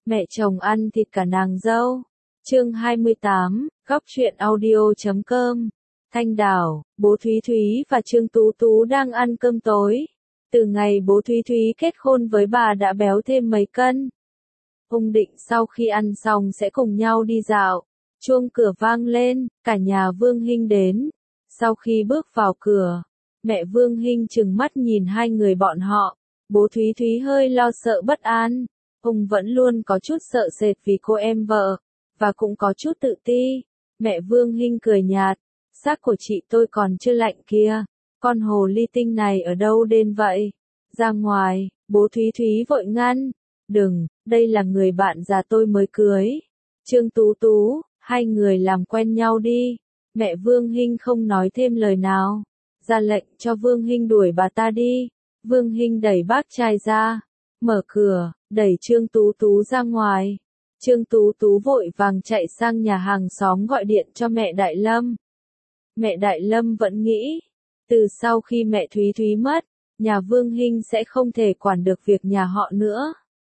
Mẹ chồng ăn thịt cả nàng dâu. Chương 28, góc truyện audio.com. Thanh Đảo, bố Thúy Thúy và Trương Tú Tú đang ăn cơm tối. Từ ngày bố Thúy Thúy kết hôn với bà đã béo thêm mấy cân. Ông định sau khi ăn xong sẽ cùng nhau đi dạo. Chuông cửa vang lên, cả nhà Vương Hinh đến. Sau khi bước vào cửa, mẹ Vương Hinh trừng mắt nhìn hai người bọn họ. Bố Thúy Thúy hơi lo sợ bất an. Ông vẫn luôn có chút sợ sệt vì cô em vợ, và cũng có chút tự ti. Mẹ Vương Hinh cười nhạt, xác của chị tôi còn chưa lạnh kia, con hồ ly tinh này ở đâu đến vậy? Ra ngoài, bố Thúy Thúy vội ngăn, đừng, đây là người bạn già tôi mới cưới. Trương Tú Tú, hai người làm quen nhau đi. Mẹ Vương Hinh không nói thêm lời nào, ra lệnh cho Vương Hinh đuổi bà ta đi. Vương Hinh đẩy bác trai ra, mở cửa, đẩy Trương Tú Tú ra ngoài. Trương Tú Tú vội vàng chạy sang nhà hàng xóm gọi điện cho mẹ Đại Lâm. Mẹ Đại Lâm vẫn nghĩ, từ sau khi mẹ Thúy Thúy mất, nhà Vương Hinh sẽ không thể quản được việc nhà họ nữa.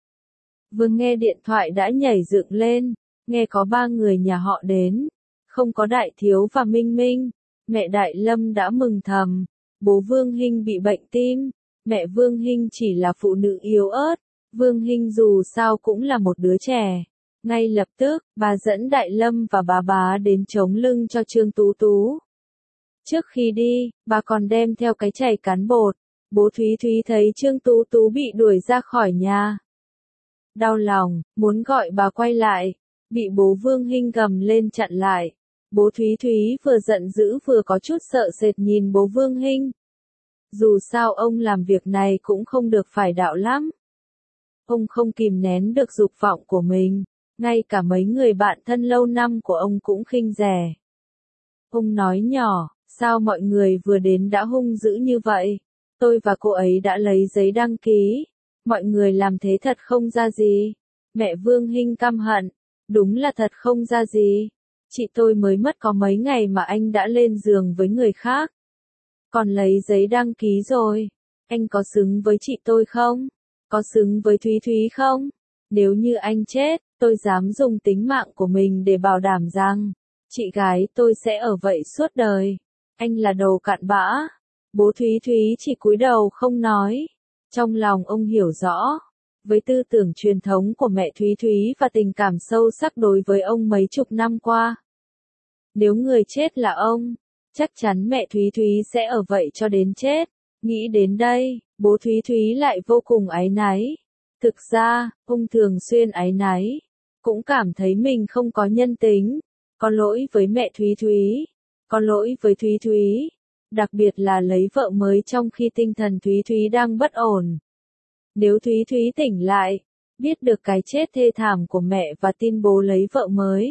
Vừa nghe điện thoại đã nhảy dựng lên, nghe có 3 người nhà họ đến, không có Đại Thiếu và Minh Minh. Mẹ Đại Lâm đã mừng thầm, bố Vương Hinh bị bệnh tim, mẹ Vương Hinh chỉ là phụ nữ yếu ớt, Vương Hinh dù sao cũng là một đứa trẻ. Ngay lập tức, bà dẫn Đại Lâm và bà bá đến chống lưng cho Trương Tú Tú. Trước khi đi, bà còn đem theo cái chày cán bột. Bố Thúy Thúy thấy Trương Tú Tú bị đuổi ra khỏi nhà, đau lòng, muốn gọi bà quay lại, bị bố Vương Hinh gầm lên chặn lại. Bố Thúy Thúy vừa giận dữ vừa có chút sợ sệt nhìn bố Vương Hinh. Dù sao ông làm việc này cũng không được phải đạo lắm. Ông không kìm nén được dục vọng của mình, ngay cả mấy người bạn thân lâu năm của ông cũng khinh rẻ. Ông nói nhỏ, sao mọi người vừa đến đã hung dữ như vậy? Tôi và cô ấy đã lấy giấy đăng ký. Mọi người làm thế thật không ra gì. Mẹ Vương Hinh căm hận, đúng là thật không ra gì. Chị tôi mới mất có mấy ngày mà anh đã lên giường với người khác. Còn lấy giấy đăng ký rồi. Anh có xứng với chị tôi không? Có xứng với Thúy Thúy không? Nếu như anh chết, tôi dám dùng tính mạng của mình để bảo đảm rằng chị gái tôi sẽ ở vậy suốt đời. Anh là đồ cặn bã. Bố Thúy Thúy chỉ cúi đầu không nói. Trong lòng ông hiểu rõ, với tư tưởng truyền thống của mẹ Thúy Thúy và tình cảm sâu sắc đối với ông mấy chục năm qua, nếu người chết là ông, chắc chắn mẹ Thúy Thúy sẽ ở vậy cho đến chết. Nghĩ đến đây, bố Thúy Thúy lại vô cùng áy náy. Thực ra, ông thường xuyên áy náy, cũng cảm thấy mình không có nhân tính, có lỗi với mẹ Thúy Thúy, có lỗi với Thúy Thúy, đặc biệt là lấy vợ mới trong khi tinh thần Thúy Thúy đang bất ổn. Nếu Thúy Thúy tỉnh lại, biết được cái chết thê thảm của mẹ và tin bố lấy vợ mới,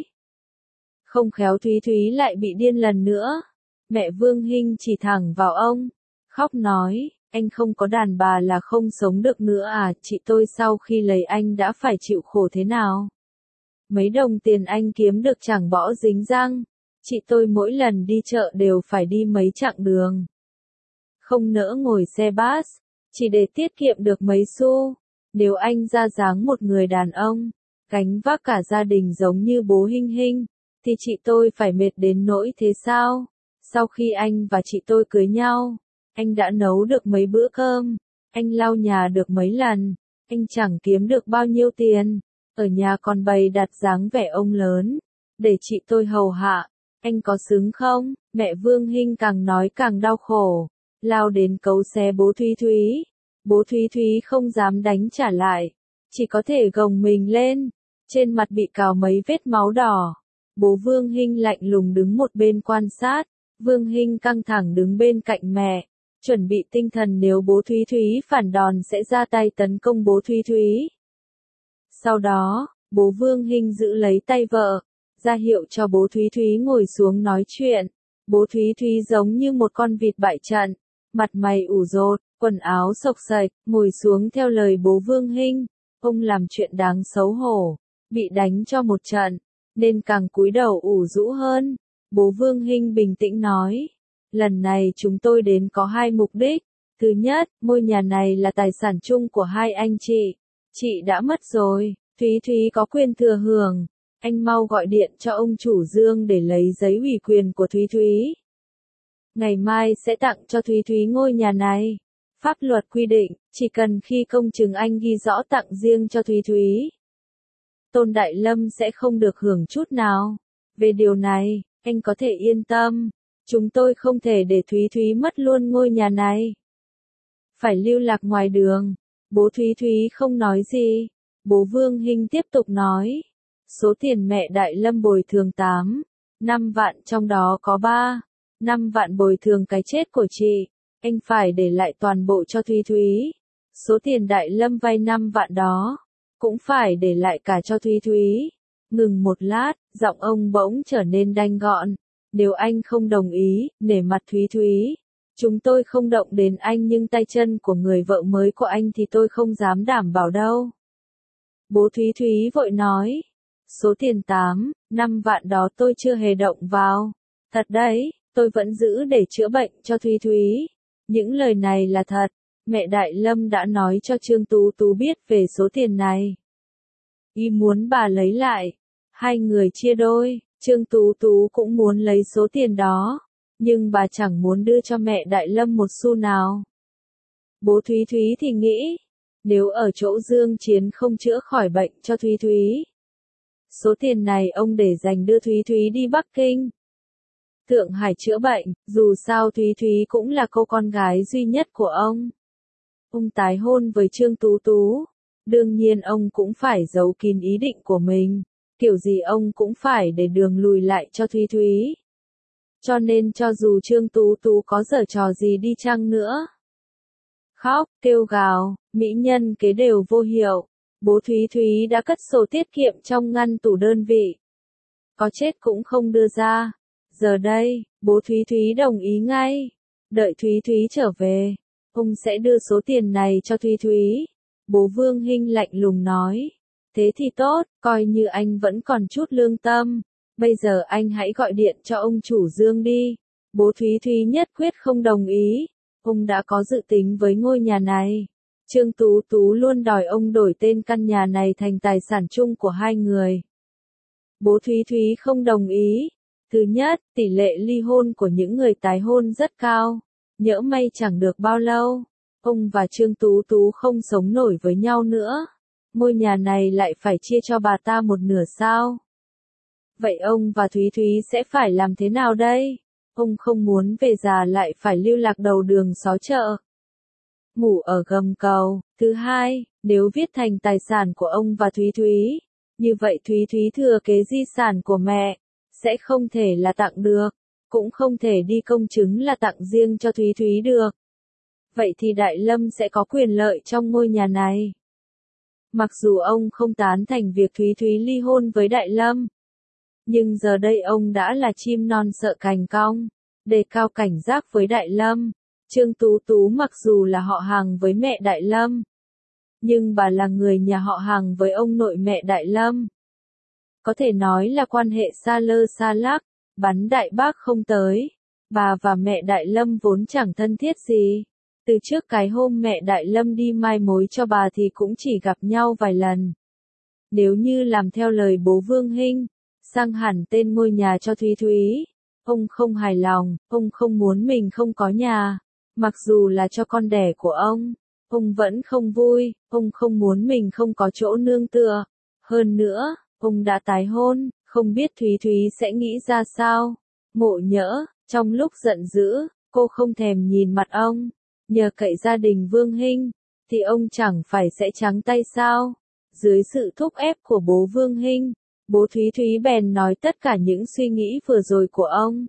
không khéo Thúy Thúy lại bị điên lần nữa. Mẹ Vương Hinh chỉ thẳng vào ông, khóc nói, anh không có đàn bà là không sống được nữa à? Chị tôi sau khi lấy anh đã phải chịu khổ thế nào? Mấy đồng tiền anh kiếm được chẳng bỏ dính răng. Chị tôi mỗi lần đi chợ đều phải đi mấy chặng đường, không nỡ ngồi xe bus, chỉ để tiết kiệm được mấy xu. Nếu anh ra dáng một người đàn ông, gánh vác cả gia đình giống như bố Hinh Hinh, thì chị tôi phải mệt đến nỗi thế sao? Sau khi anh và chị tôi cưới nhau, anh đã nấu được mấy bữa cơm, anh lau nhà được mấy lần, anh chẳng kiếm được bao nhiêu tiền, ở nhà còn bày đặt dáng vẻ ông lớn, để chị tôi hầu hạ, anh có xứng không? Mẹ Vương Hinh càng nói càng đau khổ, lao đến cấu xé bố Thúy Thúy. Bố Thúy Thúy không dám đánh trả lại, chỉ có thể gồng mình lên, trên mặt bị cào mấy vết máu đỏ. Bố Vương Hinh lạnh lùng đứng một bên quan sát, Vương Hinh căng thẳng đứng bên cạnh mẹ, chuẩn bị tinh thần nếu bố Thúy Thúy phản đòn sẽ ra tay tấn công bố Thúy Thúy. Sau đó, bố Vương Hinh giữ lấy tay vợ, ra hiệu cho bố Thúy Thúy ngồi xuống nói chuyện. Bố Thúy Thúy giống như một con vịt bại trận, mặt mày ủ rột, quần áo xộc xệch, ngồi xuống theo lời bố Vương Hinh. Ông làm chuyện đáng xấu hổ, bị đánh cho một trận, nên càng cúi đầu ủ rũ hơn. Bố Vương Hinh bình tĩnh nói, lần này chúng tôi đến có 2 mục đích. Thứ nhất, ngôi nhà này là tài sản chung của 2 anh chị. Chị đã mất rồi, Thúy Thúy có quyền thừa hưởng, anh mau gọi điện cho ông chủ Dương để lấy giấy ủy quyền của Thúy Thúy. Ngày mai sẽ tặng cho Thúy Thúy ngôi nhà này. Pháp luật quy định, chỉ cần khi công chứng anh ghi rõ tặng riêng cho Thúy Thúy, Tôn Đại Lâm sẽ không được hưởng chút nào. Về điều này, anh có thể yên tâm, chúng tôi không thể để Thúy Thúy mất luôn ngôi nhà này. Phải lưu lạc ngoài đường, bố Thúy Thúy không nói gì. Bố Vương Hinh tiếp tục nói, số tiền mẹ Đại Lâm bồi thường 5 vạn trong đó có 5 vạn bồi thường cái chết của chị, anh phải để lại toàn bộ cho Thúy Thúy. Số tiền Đại Lâm vay 5 vạn đó, cũng phải để lại cả cho Thúy Thúy. Ngừng một lát, giọng ông bỗng trở nên đanh gọn. Nếu anh không đồng ý, nể mặt Thúy Thúy, chúng tôi không động đến anh nhưng tay chân của người vợ mới của anh thì tôi không dám đảm bảo đâu. Bố Thúy Thúy vội nói, số tiền 5 vạn đó tôi chưa hề động vào. Thật đấy, tôi vẫn giữ để chữa bệnh cho Thúy Thúy. Những lời này là thật, mẹ Đại Lâm đã nói cho Trương Tú Tú biết về số tiền này. Y muốn bà lấy lại, hai người chia đôi, Trương Tú Tú cũng muốn lấy số tiền đó, nhưng bà chẳng muốn đưa cho mẹ Đại Lâm một xu nào. Bố Thúy Thúy thì nghĩ, nếu ở chỗ Dương Chiến không chữa khỏi bệnh cho Thúy Thúy, số tiền này ông để dành đưa Thúy Thúy đi Bắc Kinh, Thượng Hải chữa bệnh, dù sao Thúy Thúy cũng là cô con gái duy nhất của ông. Ông tái hôn với Trương Tú Tú, đương nhiên ông cũng phải giấu kín ý định của mình, kiểu gì ông cũng phải để đường lùi lại cho Thúy Thúy. Cho nên cho dù Trương Tú Tú có giở trò gì đi chăng nữa, khóc, kêu gào, mỹ nhân kế đều vô hiệu, bố Thúy Thúy đã cất sổ tiết kiệm trong ngăn tủ đơn vị. Có chết cũng không đưa ra. Giờ đây, bố Thúy Thúy đồng ý ngay. Đợi Thúy Thúy trở về, ông sẽ đưa số tiền này cho Thúy Thúy. Bố Vương Hinh lạnh lùng nói. Thế thì tốt, coi như anh vẫn còn chút lương tâm. Bây giờ anh hãy gọi điện cho ông chủ Dương đi. Bố Thúy Thúy nhất quyết không đồng ý. Ông đã có dự tính với ngôi nhà này. Trương Tú Tú luôn đòi ông đổi tên căn nhà này thành tài sản chung của hai người. Bố Thúy Thúy không đồng ý. Thứ nhất, tỷ lệ ly hôn của những người tái hôn rất cao. Nhỡ may chẳng được bao lâu, ông và Trương Tú Tú không sống nổi với nhau nữa. Ngôi nhà này lại phải chia cho bà ta một nửa sao? Vậy ông và Thúy Thúy sẽ phải làm thế nào đây? Ông không muốn về già lại phải lưu lạc đầu đường xó chợ, ngủ ở gầm cầu. Thứ hai, nếu viết thành tài sản của ông và Thúy Thúy, như vậy Thúy Thúy thừa kế di sản của mẹ, sẽ không thể là tặng được, cũng không thể đi công chứng là tặng riêng cho Thúy Thúy được. Vậy thì Đại Lâm sẽ có quyền lợi trong ngôi nhà này. Mặc dù ông không tán thành việc Thúy Thúy ly hôn với Đại Lâm, nhưng giờ đây ông đã là chim non sợ cành cong, đề cao cảnh giác với Đại Lâm. Trương Tú Tú mặc dù là họ hàng với mẹ Đại Lâm, nhưng bà là người nhà họ hàng với ông nội mẹ Đại Lâm. Có thể nói là quan hệ xa lơ xa lắc, bắn đại bác không tới. Bà và mẹ Đại Lâm vốn chẳng thân thiết gì. Từ trước cái hôm mẹ Đại Lâm đi mai mối cho bà thì cũng chỉ gặp nhau vài lần. Nếu như làm theo lời bố Vương Hinh, sang hẳn tên ngôi nhà cho Thúy Thúy, ông không hài lòng, ông không muốn mình không có nhà. Mặc dù là cho con đẻ của ông vẫn không vui, ông không muốn mình không có chỗ nương tựa. Hơn nữa, ông đã tái hôn, không biết Thúy Thúy sẽ nghĩ ra sao. Ngộ nhỡ, trong lúc giận dữ, cô không thèm nhìn mặt ông, nhờ cậy gia đình Vương Hinh, thì ông chẳng phải sẽ trắng tay sao? Dưới sự thúc ép của bố Vương Hinh, bố Thúy Thúy bèn nói tất cả những suy nghĩ vừa rồi của ông.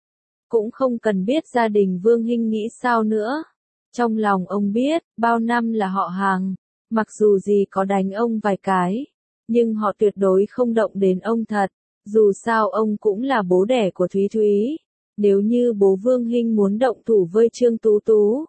Cũng không cần biết gia đình Vương Hinh nghĩ sao nữa. Trong lòng ông biết, bao năm là họ hàng, mặc dù gì có đánh ông vài cái, nhưng họ tuyệt đối không động đến ông thật. Dù sao ông cũng là bố đẻ của Thúy Thúy. Nếu như bố Vương Hinh muốn động thủ với Trương Tú Tú,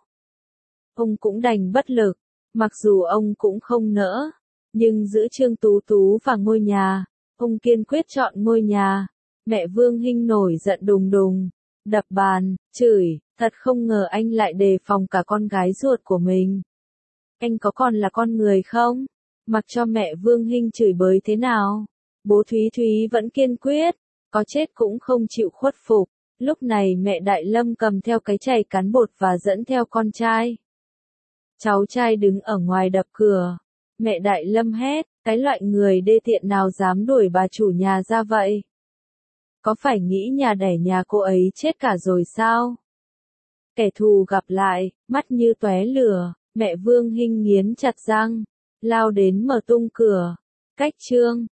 ông cũng đành bất lực. Mặc dù ông cũng không nỡ, nhưng giữa Trương Tú Tú và ngôi nhà, ông kiên quyết chọn ngôi nhà. Mẹ Vương Hinh nổi giận đùng đùng, đập bàn, chửi, thật không ngờ anh lại đề phòng cả con gái ruột của mình. Anh có còn là con người không? Mặc cho mẹ Vương Hinh chửi bới thế nào, bố Thúy Thúy vẫn kiên quyết, có chết cũng không chịu khuất phục. Lúc này mẹ Đại Lâm cầm theo cái chày cán bột và dẫn theo con trai. Cháu trai đứng ở ngoài đập cửa. Mẹ Đại Lâm hét, cái loại người đê tiện nào dám đuổi bà chủ nhà ra vậy? Có phải nghĩ nhà đẻ nhà cô ấy chết cả rồi sao? Kẻ thù gặp lại, mắt như tóe lửa, mẹ Vương Hinh nghiến chặt răng, lao đến mở tung cửa. Cách chương